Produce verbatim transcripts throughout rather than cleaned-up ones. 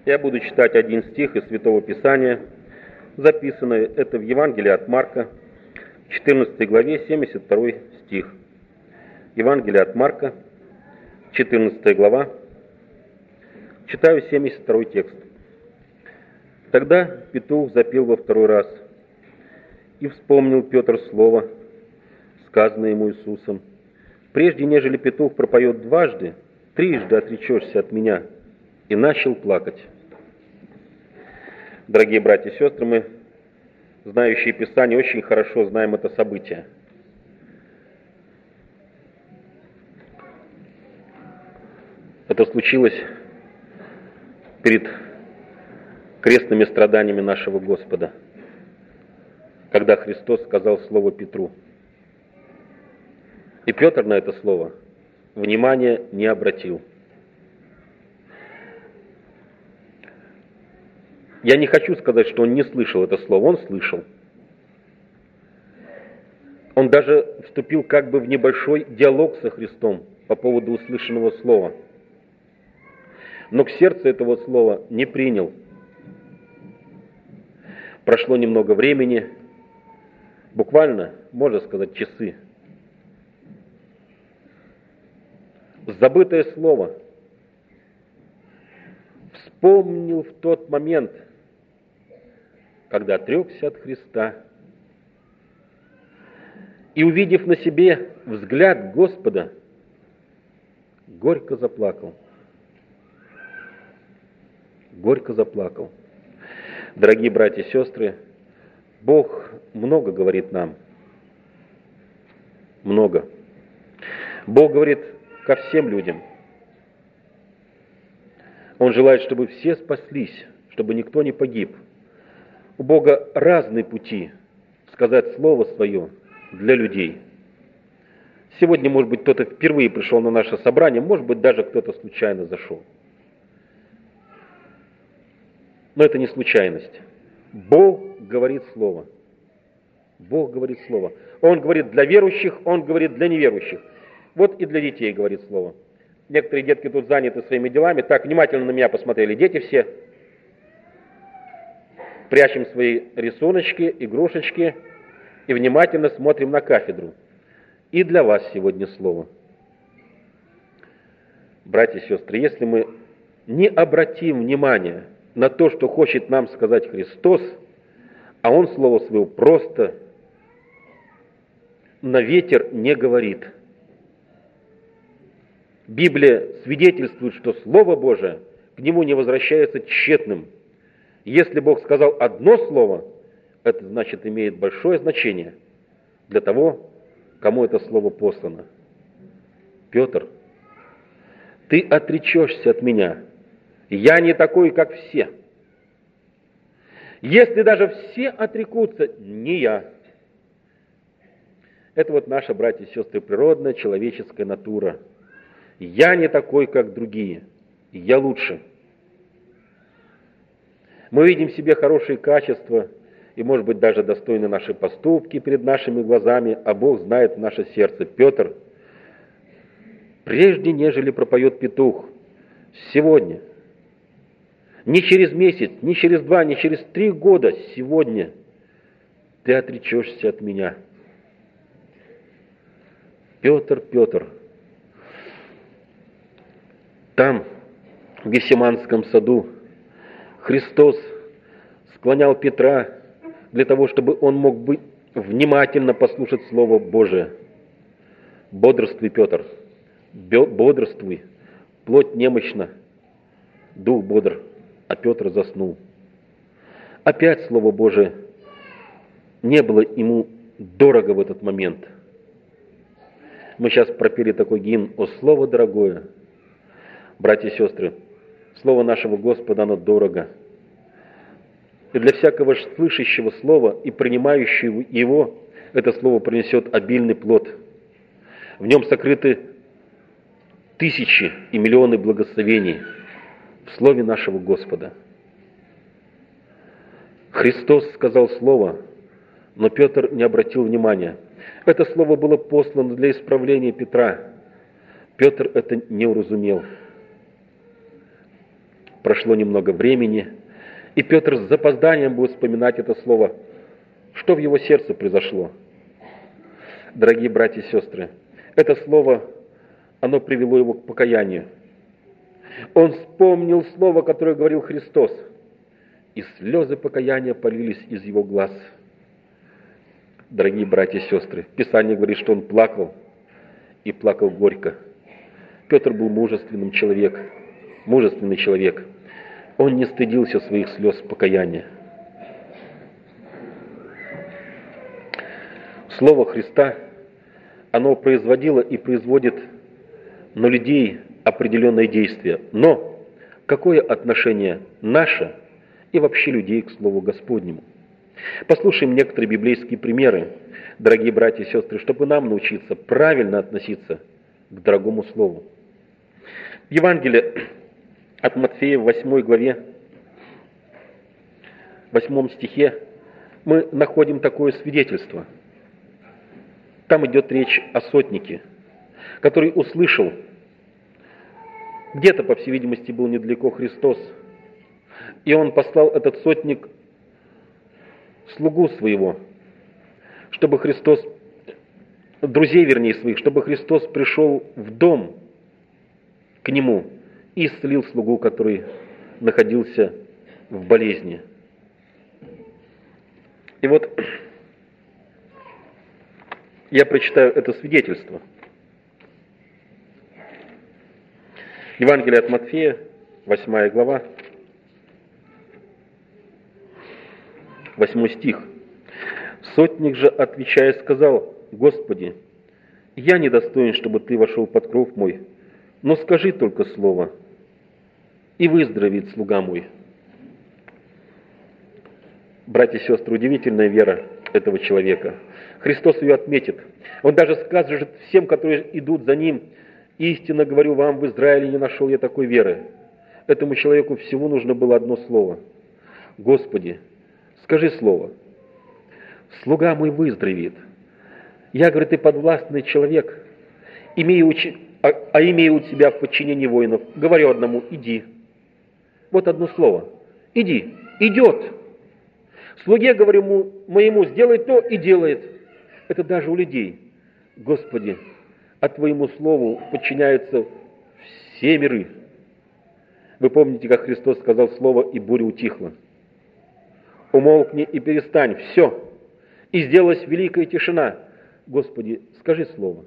Я буду читать один стих из Святого Писания, записанный это в Евангелии от Марка, четырнадцатой главе, семьдесят второй стих. Евангелие от Марка, четырнадцатая глава, читаю семьдесят второй текст. «Тогда петух запел во второй раз, и вспомнил Петр слово, сказанное ему Иисусом: прежде нежели петух пропоет дважды, трижды отречешься от меня, и начал плакать». Дорогие братья и сестры, мы, знающие Писание, очень хорошо знаем это событие. Это случилось перед крестными страданиями нашего Господа, когда Христос сказал слово Петру. И Петр на это слово внимания не обратил. Я не хочу сказать, что он не слышал это слово, он слышал. Он даже вступил как бы в небольшой диалог со Христом по поводу услышанного слова. Но к сердцу этого слова не принял. Прошло немного времени, буквально, можно сказать, часы. Забытое слово вспомнил в тот момент, когда отрекся от Христа, и, увидев на себе взгляд Господа, горько заплакал. Горько заплакал. Дорогие братья и сестры, Бог много говорит нам. Много. Бог говорит ко всем людям. Он желает, чтобы все спаслись, чтобы никто не погиб. У Бога разные пути сказать Слово Свое для людей. Сегодня, может быть, кто-то впервые пришел на наше собрание, может быть, даже кто-то случайно зашел. Но это не случайность. Бог говорит Слово. Бог говорит Слово. Он говорит для верующих, Он говорит для неверующих. Вот и для детей говорит Слово. Некоторые детки тут заняты своими делами. Так, внимательно на меня посмотрели дети все. Прячем свои рисуночки, игрушечки и внимательно смотрим на кафедру. И для вас сегодня слово. Братья и сестры, если мы не обратим внимания на то, что хочет нам сказать Христос, а Он слово свое просто на ветер не говорит. Библия свидетельствует, что Слово Божие к Нему не возвращается тщетным. Если Бог сказал одно слово, это значит имеет большое значение для того, кому это слово послано. Петр, ты отречешься от меня. Я не такой, как все. Если даже все отрекутся, не я. Это вот наша, братья и сестры, природная человеческая натура. Я не такой, как другие. Я лучше. Мы видим в себе хорошие качества и, может быть, даже достойны наши поступки перед нашими глазами, а Бог знает наше сердце. Петр, прежде нежели пропоет петух, сегодня, не через месяц, не через два, не через три года, сегодня ты отречешься от меня. Петр, Петр, там, в Гефсиманском саду, Христос склонял Петра для того, чтобы он мог быть внимательно послушать Слово Божие. Бодрствуй, Петр, бодрствуй, плоть немощна, дух бодр, а Петр заснул. Опять Слово Божие не было ему дорого в этот момент. Мы сейчас пропели такой гимн «О Слово дорогое». Братья и сестры, Слово нашего Господа, оно дорого. И для всякого слышащего Слова и принимающего его, это Слово принесет обильный плод. В нем сокрыты тысячи и миллионы благословений в Слове нашего Господа. Христос сказал Слово, но Петр не обратил внимания. Это Слово было послано для исправления Петра. Петр это не уразумел. прошло немного времени, и Петр с запозданием будет вспоминать это слово. Что в его сердце произошло? Дорогие братья и сестры, это слово, оно привело его к покаянию. Он вспомнил слово, которое говорил Христос, и слезы покаяния полились из его глаз. Дорогие братья и сестры, Писание говорит, что он плакал, и плакал горько. Петр был мужественным человеком, мужественный человек. Он не стыдился своих слез покаяния. Слово Христа, оно производило и производит на людей определенное действие. Но какое отношение наше и вообще людей к Слову Господнему? Послушаем некоторые библейские примеры, дорогие братья и сестры, чтобы нам научиться правильно относиться к дорогому Слову. В Евангелии от Матфея в восьмой главе, в восьмом стихе мы находим такое свидетельство. Там идет речь о сотнике, который услышал, где-то, по всей видимости, был недалеко Христос, и он послал этот сотник слугу своего, чтобы Христос, друзей, вернее, своих, чтобы Христос пришел в дом к нему и исцелил слугу, который находился в болезни. И вот я прочитаю это свидетельство. Евангелие от Матфея, восьмая глава, восьмой стих. Сотник же, отвечая, сказал: «Господи, я недостоин, чтобы Ты вошел под кров мой, но скажи только слово, и выздоровеет слуга мой». Братья и сестры, удивительная вера этого человека. Христос ее отметит. Он даже скажет всем, которые идут за Ним: «Истинно говорю вам, в Израиле не нашел я такой веры». Этому человеку всего нужно было одно слово: «Господи, скажи слово, слуга мой выздоровеет». Я, говорит, ты подвластный человек, имею, а, а имею у тебя в подчинении воинов. Говорю одному: иди. Вот одно слово: иди. Идет. Слуге, говорю моему: сделай то, и делает. Это даже у людей. Господи, а Твоему слову подчиняются все миры. Вы помните, как Христос сказал слово, и буря утихла. Умолкни и перестань, все. И сделалась великая тишина. Господи, скажи слово,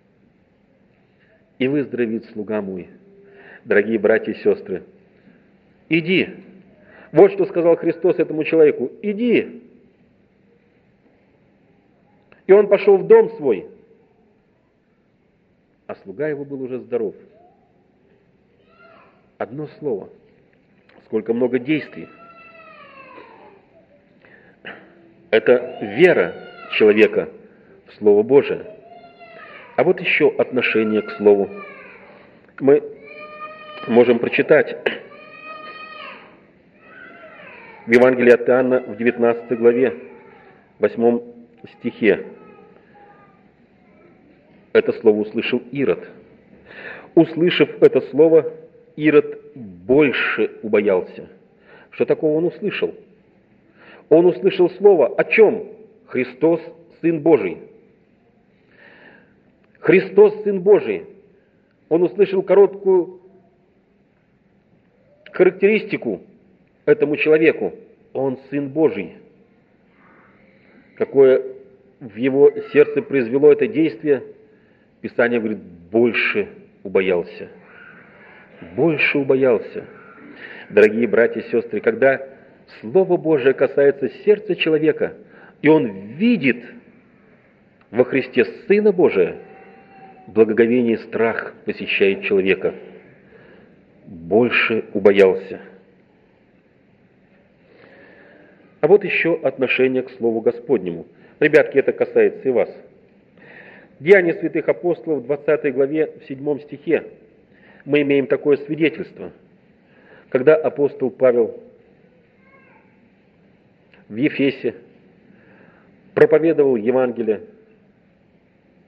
и выздоровеет слуга мой. Дорогие братья и сестры, иди. Вот что сказал Христос этому человеку: иди. И он пошел в дом свой, а слуга его был уже здоров. Одно слово, сколько много действий. Это вера человека в Слово Божие. А вот еще отношение к Слову. Мы можем прочитать в Евангелии от Иоанна в девятнадцатой главе, восьмом стихе. Это слово услышал Ирод. Услышав это слово, Ирод больше убоялся. Что такого он услышал? Он услышал слово о чем? Христос, Сын Божий. Христос, Сын Божий. Он услышал короткую характеристику этому человеку. Он Сын Божий. Какое в его сердце произвело это действие, Писание говорит: больше убоялся. Больше убоялся. Дорогие братья и сестры, когда Слово Божие касается сердца человека, и он видит во Христе Сына Божия, благоговение и страх посещает человека. Больше убоялся. А вот еще отношение к Слову Господнему. Ребятки, это касается и вас. Деяния святых апостолов в двадцатой главе, в седьмом стихе мы имеем такое свидетельство. Когда апостол Павел в Ефесе проповедовал Евангелие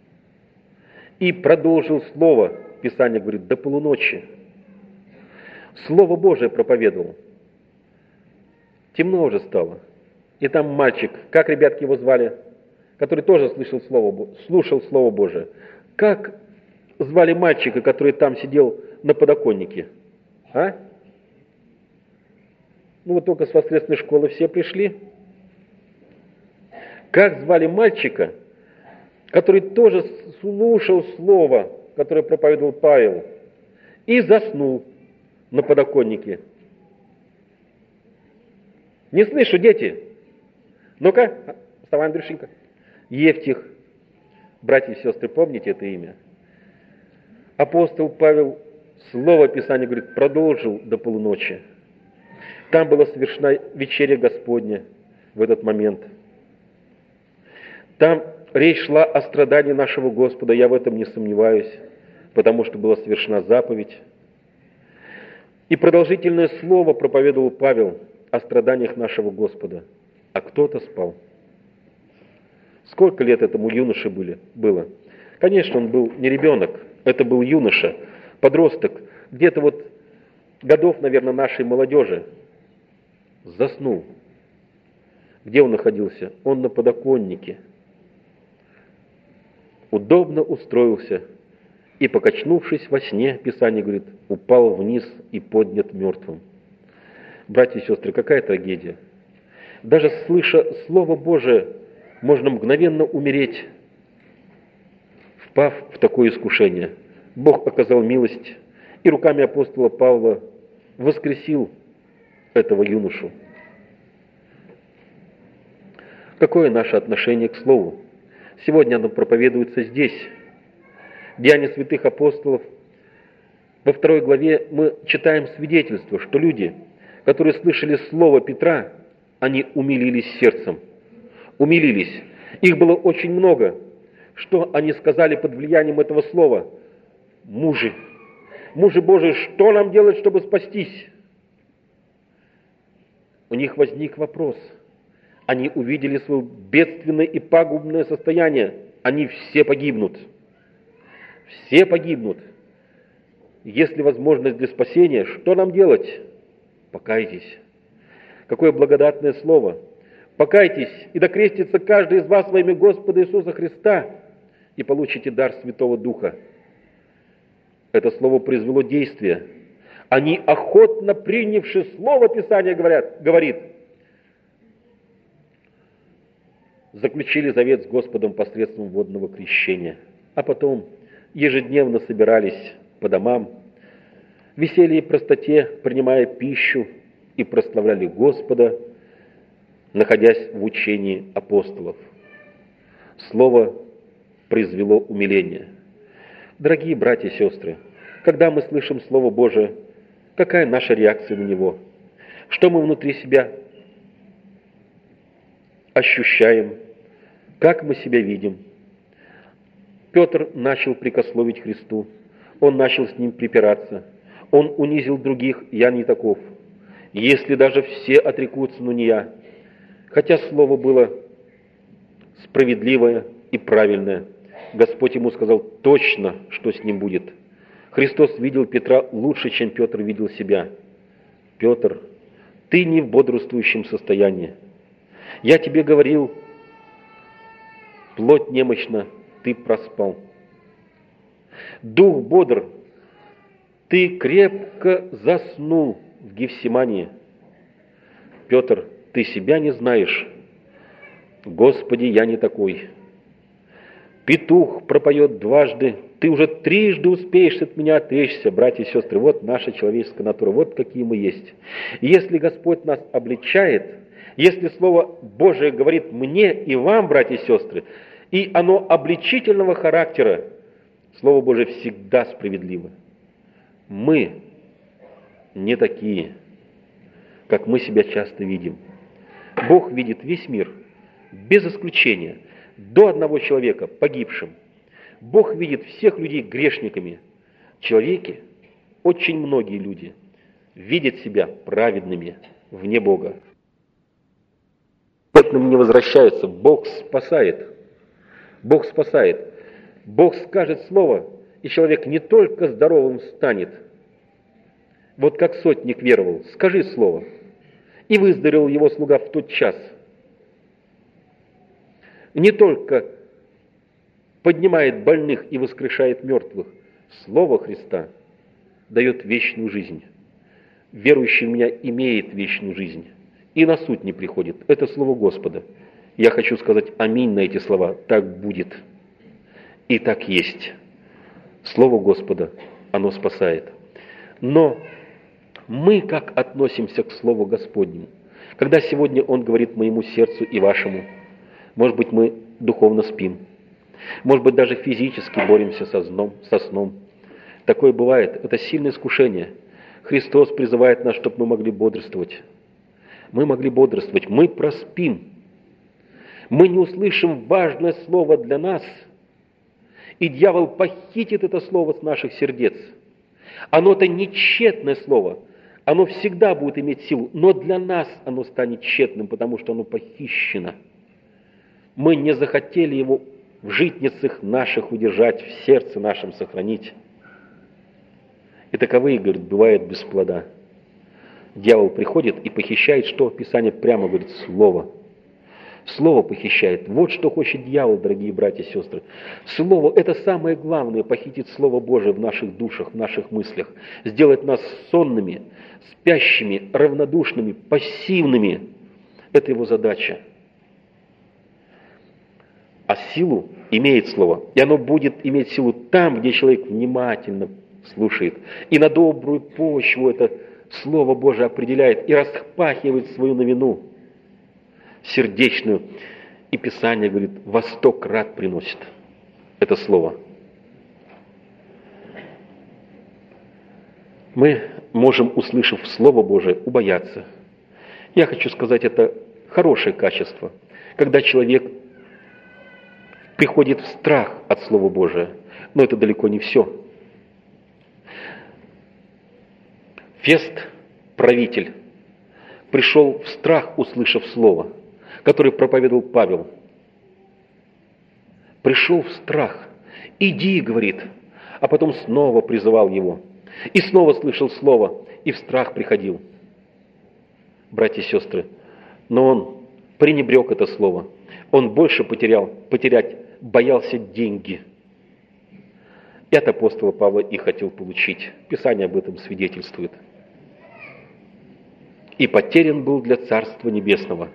и продолжил слово, Писание говорит, до полуночи. Слово Божие проповедовал. Темно уже стало. И там мальчик, как ребятки его звали, который тоже слышал слово, слушал Слово Божие. Как звали мальчика, который там сидел на подоконнике? А? Ну вот только с воскресной школы все пришли. Как звали мальчика, который тоже слушал слово, которое проповедовал Павел, и заснул на подоконнике? Не слышу, дети. Ну-ка, вставай, Андрюшенька. Евтих. Братья и сестры, помните это имя? Апостол Павел, слово Писания, говорит, продолжил до полуночи. Там была совершена вечеря Господня в этот момент. Там речь шла о страдании нашего Господа, я в этом не сомневаюсь, потому что была совершена заповедь. И продолжительное слово проповедовал Павел о страданиях нашего Господа, а кто-то спал. Сколько лет этому юноше были, было? Конечно, он был не ребенок, это был юноша, подросток, где-то вот годов, наверное, нашей молодежи. Заснул. Где он находился? Он на подоконнике. Удобно устроился и, покачнувшись во сне, Писание говорит, упал вниз и поднят мертвым. Братья и сестры, какая трагедия! Даже слыша Слово Божие, можно мгновенно умереть, впав в такое искушение. Бог оказал милость и руками апостола Павла воскресил этого юношу. Какое наше отношение к Слову? Сегодня оно проповедуется здесь. Деяния святых апостолов. Во второй главе мы читаем свидетельство, что люди, которые слышали слово Петра, они умилились сердцем. Умилились. Их было очень много. Что они сказали под влиянием этого слова? Мужи. Мужи Божии, что нам делать, чтобы спастись? У них возник вопрос. Они увидели свое бедственное и пагубное состояние. Они все погибнут. Все погибнут. Если возможность для спасения, что нам делать? Покайтесь. Какое благодатное слово. Покайтесь, и докрестится каждый из вас во имя Господа Иисуса Христа, и получите дар Святого Духа. Это слово произвело действие. Они, охотно принявши слово Писания, говорят, говорит, заключили завет с Господом посредством водного крещения, а потом ежедневно собирались по домам, в веселье и простоте, принимая пищу, и прославляли Господа, находясь в учении апостолов. Слово произвело умиление. Дорогие братья и сестры, когда мы слышим Слово Божие, какая наша реакция на него? Что мы внутри себя ощущаем? Как мы себя видим? Петр начал прикословить Христу. Он начал с ним припираться. Он унизил других, я не таков. Если даже все отрекутся, но не я. Хотя слово было справедливое и правильное. Господь ему сказал точно, что с ним будет. Христос видел Петра лучше, чем Петр видел себя. Петр, ты не в бодрствующем состоянии. Я тебе говорил, плоть немощна, ты проспал. Дух бодр, ты крепко заснул в Гефсимании. Петр, ты себя не знаешь. Господи, я не такой. Петух пропоет дважды, ты уже трижды успеешь от меня отречься, братья и сестры. Вот наша человеческая натура, вот какие мы есть. И если Господь нас обличает, если Слово Божие говорит мне и вам, братья и сестры, и оно обличительного характера, Слово Божие всегда справедливо. Мы не такие, как мы себя часто видим. Бог видит весь мир, без исключения, до одного человека погибшим. Бог видит всех людей грешниками. Человеки, очень многие люди, видят себя праведными вне Бога. К этому не возвращаются. Бог спасает. Бог спасает. Бог скажет слово, и человек не только здоровым станет, Вот как сотник веровал, скажи слово, и выздоровел его слуга в тот час. Не только поднимает больных и воскрешает мертвых, Слово Христа дает вечную жизнь. Верующий в меня имеет вечную жизнь, и на суд не приходит. Это слово Господа. Я хочу сказать аминь на эти слова. Так будет. И так есть. Слово Господа, оно спасает. Но мы как относимся к Слову Господнему? Когда сегодня Он говорит моему сердцу и вашему, может быть, мы духовно спим, может быть, даже физически боремся со сном, со сном. Такое бывает. Это сильное искушение. Христос призывает нас, чтобы мы могли бодрствовать. Мы могли бодрствовать. Мы проспим. Мы не услышим важное слово для нас, и дьявол похитит это слово с наших сердец. Оно-то не тщетное слово. Оно всегда будет иметь силу, но для нас оно станет тщетным, потому что оно похищено. Мы не захотели его в житницах наших удержать, в сердце нашем сохранить. И таковые, говорит, бывают без плода. Дьявол приходит и похищает, что Писание прямо говорит, слово. Слово похищает. Вот что хочет дьявол, дорогие братья и сестры. Слово – это самое главное, похитить Слово Божие в наших душах, в наших мыслях. Сделать нас сонными, спящими, равнодушными, пассивными. Это его задача. А силу имеет Слово. И оно будет иметь силу там, где человек внимательно слушает. И на добрую почву это Слово Божие определяет и распахивает свою новину сердечную. И Писание говорит, во сто крат приносит это Слово. Мы можем, услышав Слово Божие, убояться. Я хочу сказать, это хорошее качество, когда человек приходит в страх от Слова Божия. Но это далеко не все. Фест, правитель, пришел в страх, услышав слово, которое проповедовал Павел. Пришел в страх. «Иди», говорит, а потом снова призывал его. И снова слышал слово, и в страх приходил. Братья и сестры, но он пренебрег это слово. Он больше потерял, потерять боялся деньги. И от апостола Павла и хотел получить. Писание об этом свидетельствует. И потерян был для Царства Небесного.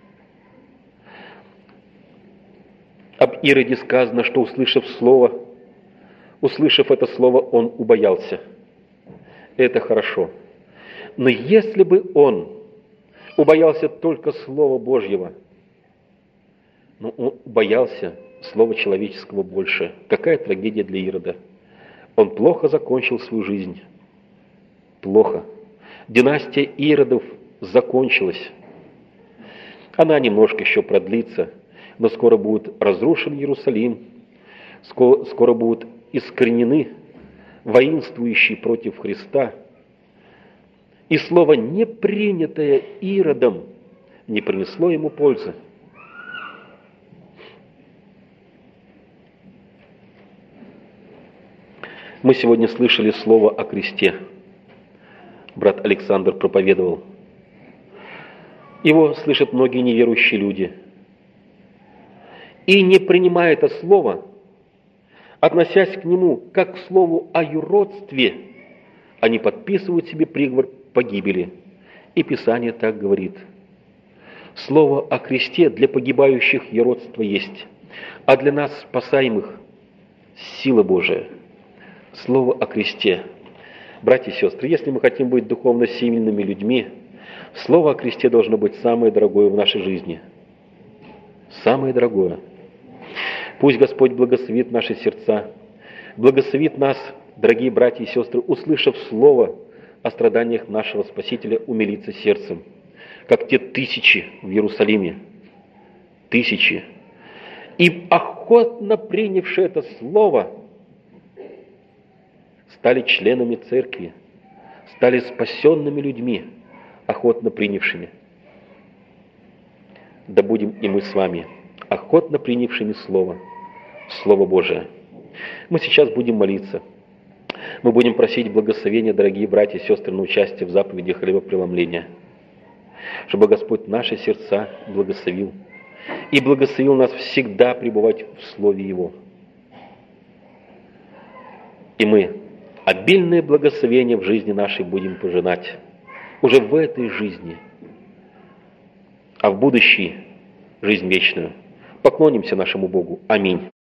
Об Ироде сказано, что, услышав слово, услышав это слово, он убоялся. Это хорошо. Но если бы он убоялся только Слова Божьего, но он боялся слова человеческого больше. Какая трагедия для Ирода. Он плохо закончил свою жизнь. Плохо. Династия Иродов закончилась. Она немножко еще продлится, но скоро будет разрушен Иерусалим, скоро, скоро будут искоренены воинствующие против Христа. И слово, не принятое Иродом, не принесло ему пользы. Мы сегодня слышали слово о кресте. Брат Александр проповедовал. Его слышат многие неверующие люди. И не принимая это слово, относясь к нему как к слову о юродстве, они подписывают себе приговор погибели. И Писание так говорит. Слово о кресте для погибающих юродство есть, а для нас, спасаемых, сила Божия. Слово о кресте. Братья и сестры, если мы хотим быть духовно сильными людьми, слово о кресте должно быть самое дорогое в нашей жизни. Самое дорогое. Пусть Господь благословит наши сердца, благословит нас, дорогие братья и сестры, услышав слово о страданиях нашего Спасителя, умилиться сердцем, как те тысячи в Иерусалиме. Тысячи. И охотно принявшие это слово, стали членами церкви, стали спасенными людьми, охотно принявшими. Да будем и мы с вами охотно принявшими Слово, Слово Божие. Мы сейчас будем молиться. Мы будем просить благословения, дорогие братья и сестры, на участие в заповеди хлебопреломления, чтобы Господь наши сердца благословил и благословил нас всегда пребывать в Слове Его. И мы обильное благословение в жизни нашей будем пожинать уже в этой жизни, а в будущей жизнь вечную. Поклонимся нашему Богу. Аминь.